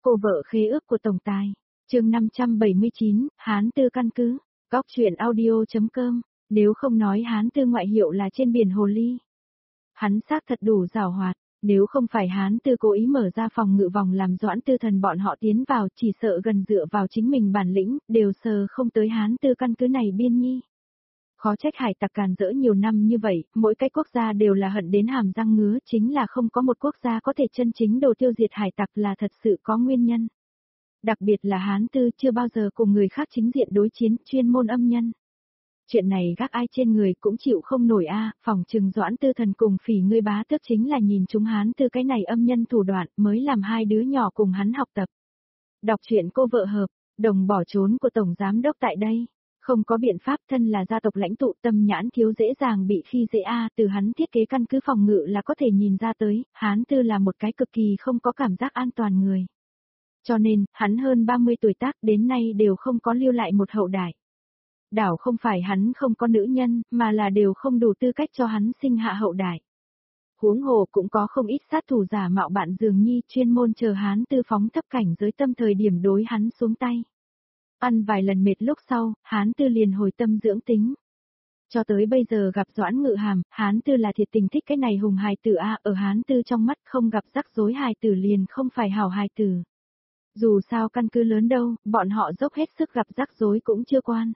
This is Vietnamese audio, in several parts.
Cô vợ khế ước của tổng tài. Chương 579, Hán Tư căn cứ. Góc truyện audio.com. Nếu không nói Hán Tư ngoại hiệu là trên biển hồ ly. Hắn xác thật đủ giàu hoạt, nếu không phải Hán Tư cố ý mở ra phòng ngự vòng làm Doãn Tư Thần bọn họ tiến vào, chỉ sợ gần dựa vào chính mình bản lĩnh, đều sờ không tới Hán Tư căn cứ này biên nhi. Khó trách hải tặc càn rỡ nhiều năm như vậy, mỗi cái quốc gia đều là hận đến hàm răng ngứa, chính là không có một quốc gia có thể chân chính đồ tiêu diệt hải tặc là thật sự có nguyên nhân. Đặc biệt là Hán Tư chưa bao giờ cùng người khác chính diện đối chiến, chuyên môn âm nhân. Chuyện này gác ai trên người cũng chịu không nổi phòng trừng Doãn Tư Thần cùng Phỉ Ngươi Bá Tước chính là nhìn chúng Hán Tư cái này âm nhân thủ đoạn mới làm hai đứa nhỏ cùng hắn học tập. Đọc truyện cô vợ hợp, đồng bỏ trốn của Tổng Giám Đốc tại đây. Không có biện pháp, thân là gia tộc lãnh tụ, tâm nhãn thiếu dễ dàng bị khi dễ từ hắn thiết kế căn cứ phòng ngự là có thể nhìn ra tới, Hán Tư là một cái cực kỳ không có cảm giác an toàn người. Cho nên, hắn hơn 30 tuổi tác đến nay đều không có lưu lại một hậu đại. Đảo không phải hắn không có nữ nhân, mà là đều không đủ tư cách cho hắn sinh hạ hậu đại. Huống hồ cũng có không ít sát thủ giả mạo bạn dường nhi chuyên môn chờ Hán Tư phóng thấp cảnh giới tâm thời điểm đối hắn xuống tay. Ăn vài lần mệt lúc sau, Hán Tư liền hồi tâm dưỡng tính. Cho tới bây giờ gặp Doãn Ngự Hàm, Hán Tư là thiệt tình thích cái này hùng hài tử ở Hán Tư trong mắt không gặp rắc rối hài tử liền không phải hảo hài tử. Dù sao căn cứ lớn đâu, bọn họ dốc hết sức gặp rắc rối cũng chưa quan.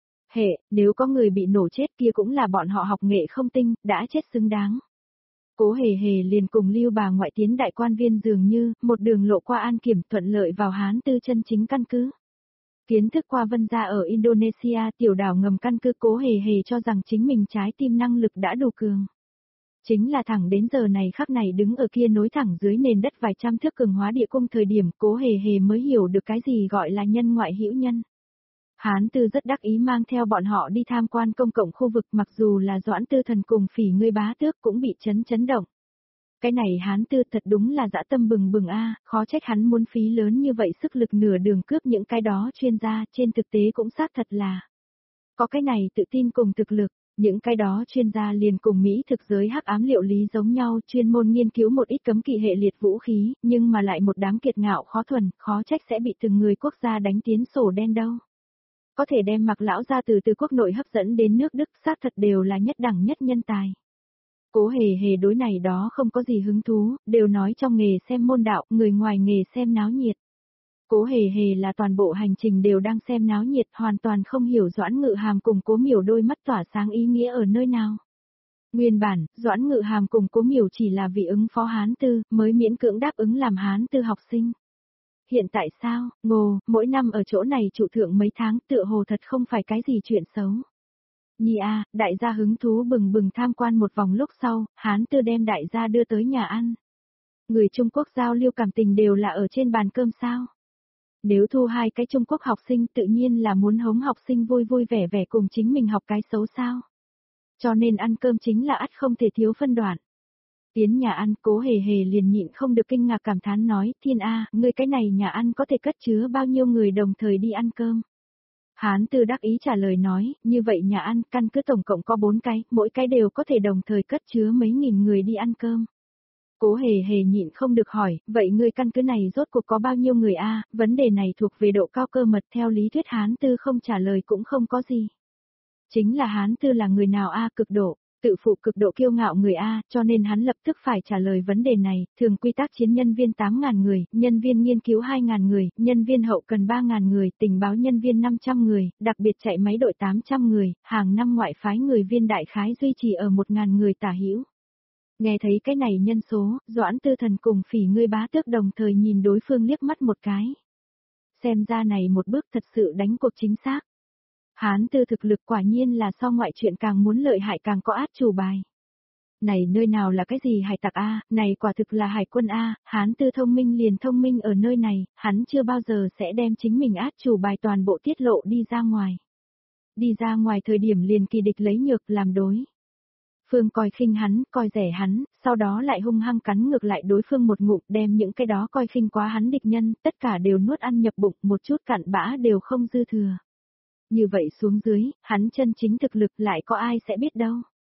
Nếu có người bị nổ chết kia cũng là bọn họ học nghệ không tinh, đã chết xứng đáng. Cố Hề Hề liền cùng Lưu bà ngoại tiến đại quan viên dường như, một đường lộ qua an kiểm thuận lợi vào Hán Tư chân chính căn cứ. Kiến thức qua Vân gia ở Indonesia tiểu đảo ngầm căn cứ, Cố Hề Hề cho rằng chính mình trái tim năng lực đã đủ cường. Chính là thẳng đến giờ này khắc này đứng ở kia nối thẳng dưới nền đất vài trăm thước cường hóa địa cung thời điểm, Cố Hề Hề mới hiểu được cái gì gọi là nhân ngoại hữu nhân. Hán Tư rất đắc ý mang theo bọn họ đi tham quan công cộng khu vực, mặc dù là Doãn Tư Thần cùng Phỉ Ngươi Bá Tước cũng bị chấn động. Cái này Hán Tư thật đúng là dã tâm bừng bừng khó trách hắn muốn phí lớn như vậy sức lực nửa đường cướp những cái đó chuyên gia, trên thực tế cũng xác thật là có cái này tự tin cùng thực lực. Những cái đó chuyên gia liền cùng Mỹ thực giới hắc ám liệu lý giống nhau, chuyên môn nghiên cứu một ít cấm kỵ hệ liệt vũ khí, nhưng mà lại một đám kiệt ngạo khó thuần, khó trách sẽ bị từng người quốc gia đánh tiến sổ đen đâu. Có thể đem Mạc lão gia từ quốc nội hấp dẫn đến nước Đức, xác thật đều là nhất đẳng nhất nhân tài. Cố Hề Hề đối này đó không có gì hứng thú, đều nói trong nghề xem môn đạo, người ngoài nghề xem náo nhiệt. Cố Hề Hề là toàn bộ hành trình đều đang xem náo nhiệt, hoàn toàn không hiểu Doãn Ngự Hàm cùng Cố Miểu đôi mắt tỏa sáng ý nghĩa ở nơi nào. Nguyên bản, Doãn Ngự Hàm cùng Cố Miểu chỉ là vì ứng phó Hán Tư, mới miễn cưỡng đáp ứng làm Hán Tư học sinh. Hiện tại sao, mỗi năm ở chỗ này trụ thượng mấy tháng tựa hồ thật không phải cái gì chuyện xấu. Nhi đại gia hứng thú bừng bừng tham quan một vòng lúc sau, Hán Tư đem đại gia đưa tới nhà ăn. Người Trung Quốc giao lưu cảm tình đều là ở trên bàn cơm sao? Nếu thu hai cái Trung Quốc học sinh tự nhiên là muốn hống học sinh vui vui vẻ vẻ cùng chính mình học cái xấu sao. Cho nên ăn cơm chính là ắt không thể thiếu phân đoạn. Tiến nhà ăn, Cố Hề Hề liền nhịn không được kinh ngạc cảm thán nói, Thiên ngươi cái này nhà ăn có thể cất chứa bao nhiêu người đồng thời đi ăn cơm. Hán Tư đắc ý trả lời nói, như vậy nhà ăn căn cứ tổng cộng có 4 cái, mỗi cái đều có thể đồng thời cất chứa mấy nghìn người đi ăn cơm. Cố Hề Hề nhịn không được hỏi, vậy ngươi căn cứ này rốt cuộc có bao nhiêu người vấn đề này thuộc về độ cao cơ mật, theo lý thuyết Hán Tư không trả lời cũng không có gì. Chính là Hán Tư là người nào cực độ, tự phụ cực độ kiêu ngạo người cho nên hắn lập tức phải trả lời vấn đề này, thường quy tác chiến nhân viên 8.000 người, nhân viên nghiên cứu 2.000 người, nhân viên hậu cần 3.000 người, tình báo nhân viên 500 người, đặc biệt chạy máy đội 800 người, hàng năm ngoại phái người viên đại khái duy trì ở 1.000 người tả hữu. Nghe thấy cái này nhân số, Doãn Tư Thần cùng Phỉ Ngươi Bá Tước đồng thời nhìn đối phương liếc mắt một cái. Xem ra này một bước thật sự đánh cuộc chính xác. Hán Tư thực lực quả nhiên là so ngoại chuyện càng muốn lợi hại càng có át chủ bài. Này nơi nào là cái gì hải tặc này quả thực là hải quân Hán Tư thông minh liền thông minh ở nơi này, hắn chưa bao giờ sẽ đem chính mình át chủ bài toàn bộ tiết lộ đi ra ngoài. Đi ra ngoài thời điểm liền kỳ địch lấy nhược làm đối. Phương coi khinh hắn, coi rẻ hắn, sau đó lại hung hăng cắn ngược lại đối phương một ngụm, đem những cái đó coi khinh quá hắn địch nhân, tất cả đều nuốt ăn nhập bụng, một chút cặn bã đều không dư thừa. Như vậy xuống dưới, hắn chân chính thực lực lại có ai sẽ biết đâu.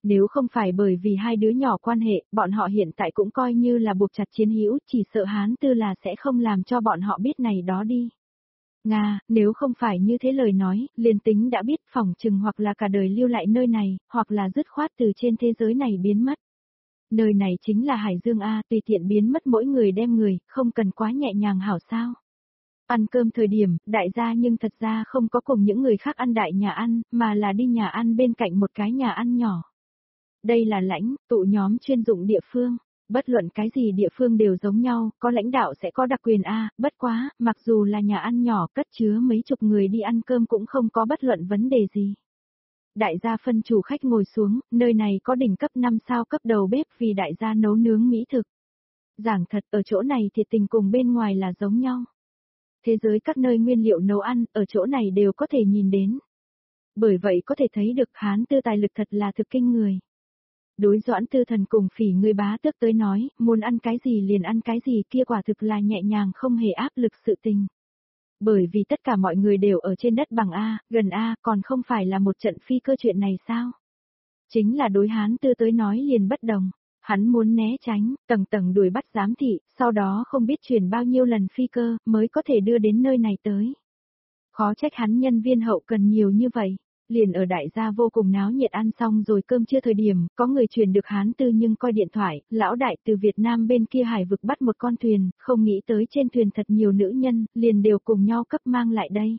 Nếu không phải bởi vì hai đứa nhỏ quan hệ, bọn họ hiện tại cũng coi như là buộc chặt chiến hữu, chỉ sợ Hán Tư là sẽ không làm cho bọn họ biết này đó đi. Nga, nếu không phải như thế lời nói, liền tính đã biết phỏng chừng hoặc là cả đời lưu lại nơi này, hoặc là dứt khoát từ trên thế giới này biến mất. Nơi này chính là Hải Dương A, tùy tiện biến mất mỗi người đem người, không cần quá nhẹ nhàng hảo sao. Ăn cơm thời điểm, đại gia nhưng thật ra không có cùng những người khác ăn đại nhà ăn, mà là đi nhà ăn bên cạnh một cái nhà ăn nhỏ. Đây là lãnh, tụ nhóm chuyên dụng địa phương. Bất luận cái gì địa phương đều giống nhau, có lãnh đạo sẽ có đặc quyền A, bất quá, mặc dù là nhà ăn nhỏ cất chứa mấy chục người đi ăn cơm cũng không có bất luận vấn đề gì. Đại gia phân chủ khách ngồi xuống, nơi này có đỉnh cấp 5 sao cấp đầu bếp vì đại gia nấu nướng mỹ thực. Giảng thật, ở chỗ này thiệt tình cùng bên ngoài là giống nhau. Thế giới các nơi nguyên liệu nấu ăn, ở chỗ này đều có thể nhìn đến. Bởi vậy có thể thấy được Hán Tư tài lực thật là thực kinh người. Đối Doãn Tư Thần cùng Phỉ người bá tước tới nói, muốn ăn cái gì liền ăn cái gì kia quả thực là nhẹ nhàng không hề áp lực sự tình. Bởi vì tất cả mọi người đều ở trên đất bằng A, gần A, còn không phải là một trận phi cơ chuyện này sao? Chính là đối Hán Tư tới nói liền bất đồng. Hắn muốn né tránh, tầng tầng đuổi bắt giám thị, sau đó không biết chuyển bao nhiêu lần phi cơ, mới có thể đưa đến nơi này tới. Khó trách hắn nhân viên hậu cần nhiều như vậy. Liền ở đại gia vô cùng náo nhiệt ăn xong rồi cơm trưa thời điểm, có người truyền được Hán Tư nhưng coi điện thoại, lão đại từ Việt Nam bên kia hải vực bắt một con thuyền, không nghĩ tới trên thuyền thật nhiều nữ nhân, liền đều cùng nhau cấp mang lại đây.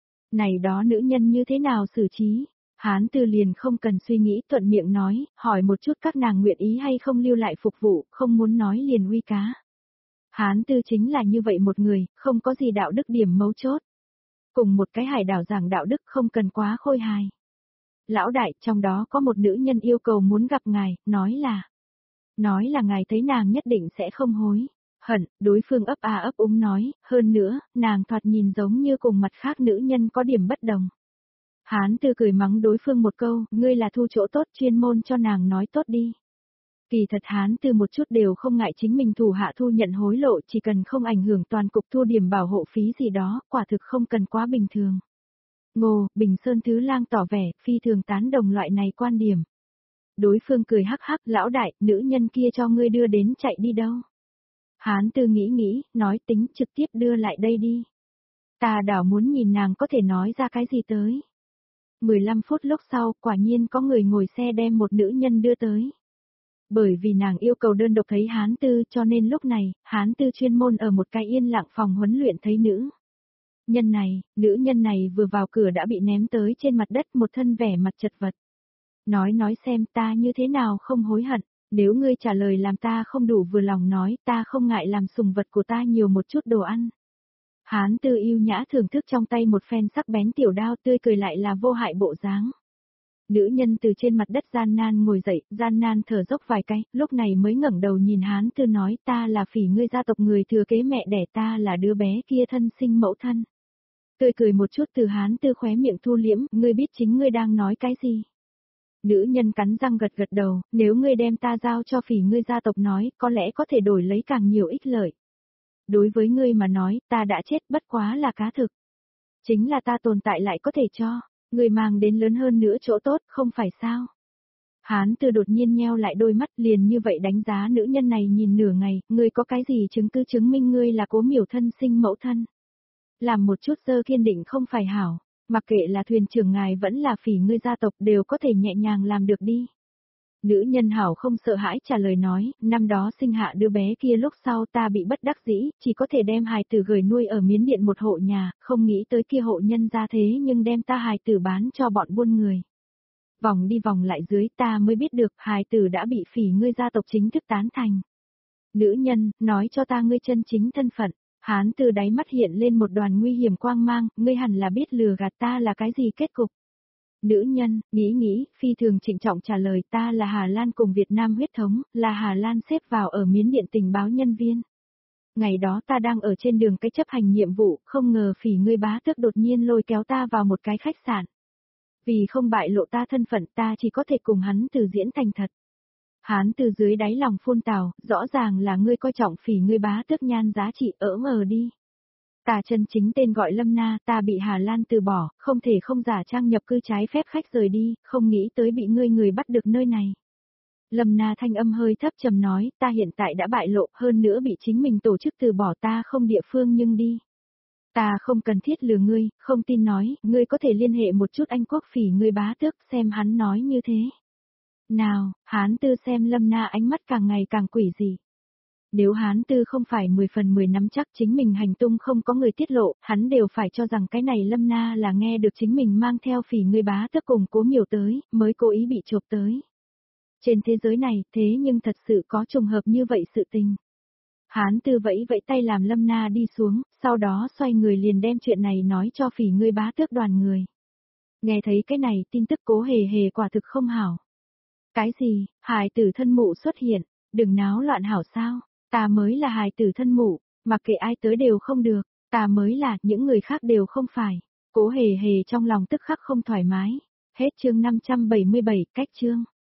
Này đó nữ nhân như thế nào xử trí? Hán Tư liền không cần suy nghĩ thuận miệng nói, hỏi một chút các nàng nguyện ý hay không lưu lại phục vụ, không muốn nói liền uy cá. Hán Tư chính là như vậy một người, không có gì đạo đức điểm mấu chốt. Cùng một cái hải đảo giảng đạo đức không cần quá khôi hài. Lão đại, trong đó có một nữ nhân yêu cầu muốn gặp ngài, nói là ngài thấy nàng nhất định sẽ không hối hận, đối phương ấp a ấp úng nói, hơn nữa, nàng thoạt nhìn giống như cùng mặt khác nữ nhân có điểm bất đồng. Hán Tư cười mắng đối phương một câu, ngươi là thu chỗ tốt chuyên môn cho nàng nói tốt đi. Kỳ thật Hán Tư một chút đều không ngại chính mình thủ hạ thu nhận hối lộ, chỉ cần không ảnh hưởng toàn cục thu điểm bảo hộ phí gì đó, quả thực không cần quá bình thường. Ngô, Bình Sơn Thứ Lang tỏ vẻ, phi thường tán đồng loại này quan điểm. Đối phương cười hắc hắc, lão đại, nữ nhân kia cho ngươi đưa đến chạy đi đâu. Hán Tư nghĩ, nói tính trực tiếp đưa lại đây đi. Ta đảo muốn nhìn nàng có thể nói ra cái gì tới. 15 phút lúc sau, quả nhiên có người ngồi xe đem một nữ nhân đưa tới. Bởi vì nàng yêu cầu đơn độc thấy Hán Tư cho nên lúc này, Hán Tư chuyên môn ở một cái yên lặng phòng huấn luyện thấy nữ nhân này vừa vào cửa đã bị ném tới trên mặt đất một thân vẻ mặt chật vật. Nói xem ta như thế nào không hối hận, nếu ngươi trả lời làm ta không đủ vừa lòng nói ta không ngại làm sùng vật của ta nhiều một chút đồ ăn. Hán Tư yêu nhã thưởng thức trong tay một phen sắc bén tiểu đao tươi cười lại là vô hại bộ dáng. Nữ nhân từ trên mặt đất gian nan ngồi dậy, gian nan thở dốc vài cái, lúc này mới ngẩng đầu nhìn Hán Tư nói ta là Phỉ ngươi gia tộc người thừa kế mẹ đẻ ta là đứa bé kia thân sinh mẫu thân. Tươi cười một chút từ Hán Tư khóe miệng thu liễm, ngươi biết chính ngươi đang nói cái gì. Nữ nhân cắn răng gật gật đầu, nếu ngươi đem ta giao cho Phỉ ngươi gia tộc nói, có lẽ có thể đổi lấy càng nhiều ích lợi. Đối với ngươi mà nói, ta đã chết bất quá là cá thực. Chính là ta tồn tại lại có thể cho, ngươi mang đến lớn hơn nữa chỗ tốt, không phải sao? Hán Tư đột nhiên nheo lại đôi mắt liền như vậy đánh giá nữ nhân này nhìn nửa ngày, ngươi có cái gì chứng cứ chứng minh ngươi là Cố Miểu thân sinh mẫu thân? Làm một chút dơ kiên định không phải hảo, mặc kệ là thuyền trưởng ngài vẫn là Phỉ ngươi gia tộc đều có thể nhẹ nhàng làm được đi. Nữ nhân hảo không sợ hãi trả lời nói, năm đó sinh hạ đứa bé kia lúc sau ta bị bất đắc dĩ, chỉ có thể đem hài tử gửi nuôi ở Miến Điện một hộ nhà, không nghĩ tới kia hộ nhân ra thế nhưng đem ta hài tử bán cho bọn buôn người. Vòng đi vòng lại dưới ta mới biết được hài tử đã bị Phỉ ngươi gia tộc chính thức tán thành. Nữ nhân, nói cho ta ngươi chân chính thân phận. Hán Tư đáy mắt hiện lên một đoàn nguy hiểm quang mang, ngươi hẳn là biết lừa gạt ta là cái gì kết cục. Nữ nhân, nghĩ, phi thường trịnh trọng trả lời ta là Hà Lan cùng Việt Nam huyết thống, là Hà Lan xếp vào ở Miến Điện tình báo nhân viên. Ngày đó ta đang ở trên đường cái chấp hành nhiệm vụ, không ngờ Phỉ ngươi bá tước đột nhiên lôi kéo ta vào một cái khách sạn. Vì không bại lộ ta thân phận ta chỉ có thể cùng hắn từ diễn thành thật. Hán từ dưới đáy lòng phun tào, rõ ràng là ngươi coi trọng Phỉ ngươi bá tước nhan giá trị ở mờ đi. Ta chân chính tên gọi Lâm Na, ta bị Hà Lan từ bỏ, không thể không giả trang nhập cư trái phép khách rời đi, không nghĩ tới bị người bắt được nơi này. Lâm Na thanh âm hơi thấp trầm nói, ta hiện tại đã bại lộ, hơn nữa bị chính mình tổ chức từ bỏ, ta không địa phương nhưng đi. Ta không cần thiết lừa ngươi, không tin nói, ngươi có thể liên hệ một chút anh quốc phỉ ngươi bá tước xem hắn nói như thế. Nào, Hán Tư xem Lâm Na ánh mắt càng ngày càng quỷ dị. Nếu Hán Tư không phải 10 phần 10 nắm chắc chính mình hành tung không có người tiết lộ, hắn đều phải cho rằng cái này Lâm Na là nghe được chính mình mang theo phỉ ngươi bá tước cùng Cố Miểu tới, mới cố ý bị chộp tới. Trên thế giới này, thế nhưng thật sự có trùng hợp như vậy sự tình. Hán Tư vẫy vẫy tay làm Lâm Na đi xuống, sau đó xoay người liền đem chuyện này nói cho phỉ ngươi bá tước đoàn người. Nghe thấy cái này, tin tức Cố Hề Hề quả thực không hảo. Cái gì, hài tử thân mụ xuất hiện, đừng náo loạn hảo sao, ta mới là hài tử thân mụ, mặc kệ ai tới đều không được, ta mới là, những người khác đều không phải. Cố Hề Hề trong lòng tức khắc không thoải mái. Hết chương 577, cách chương.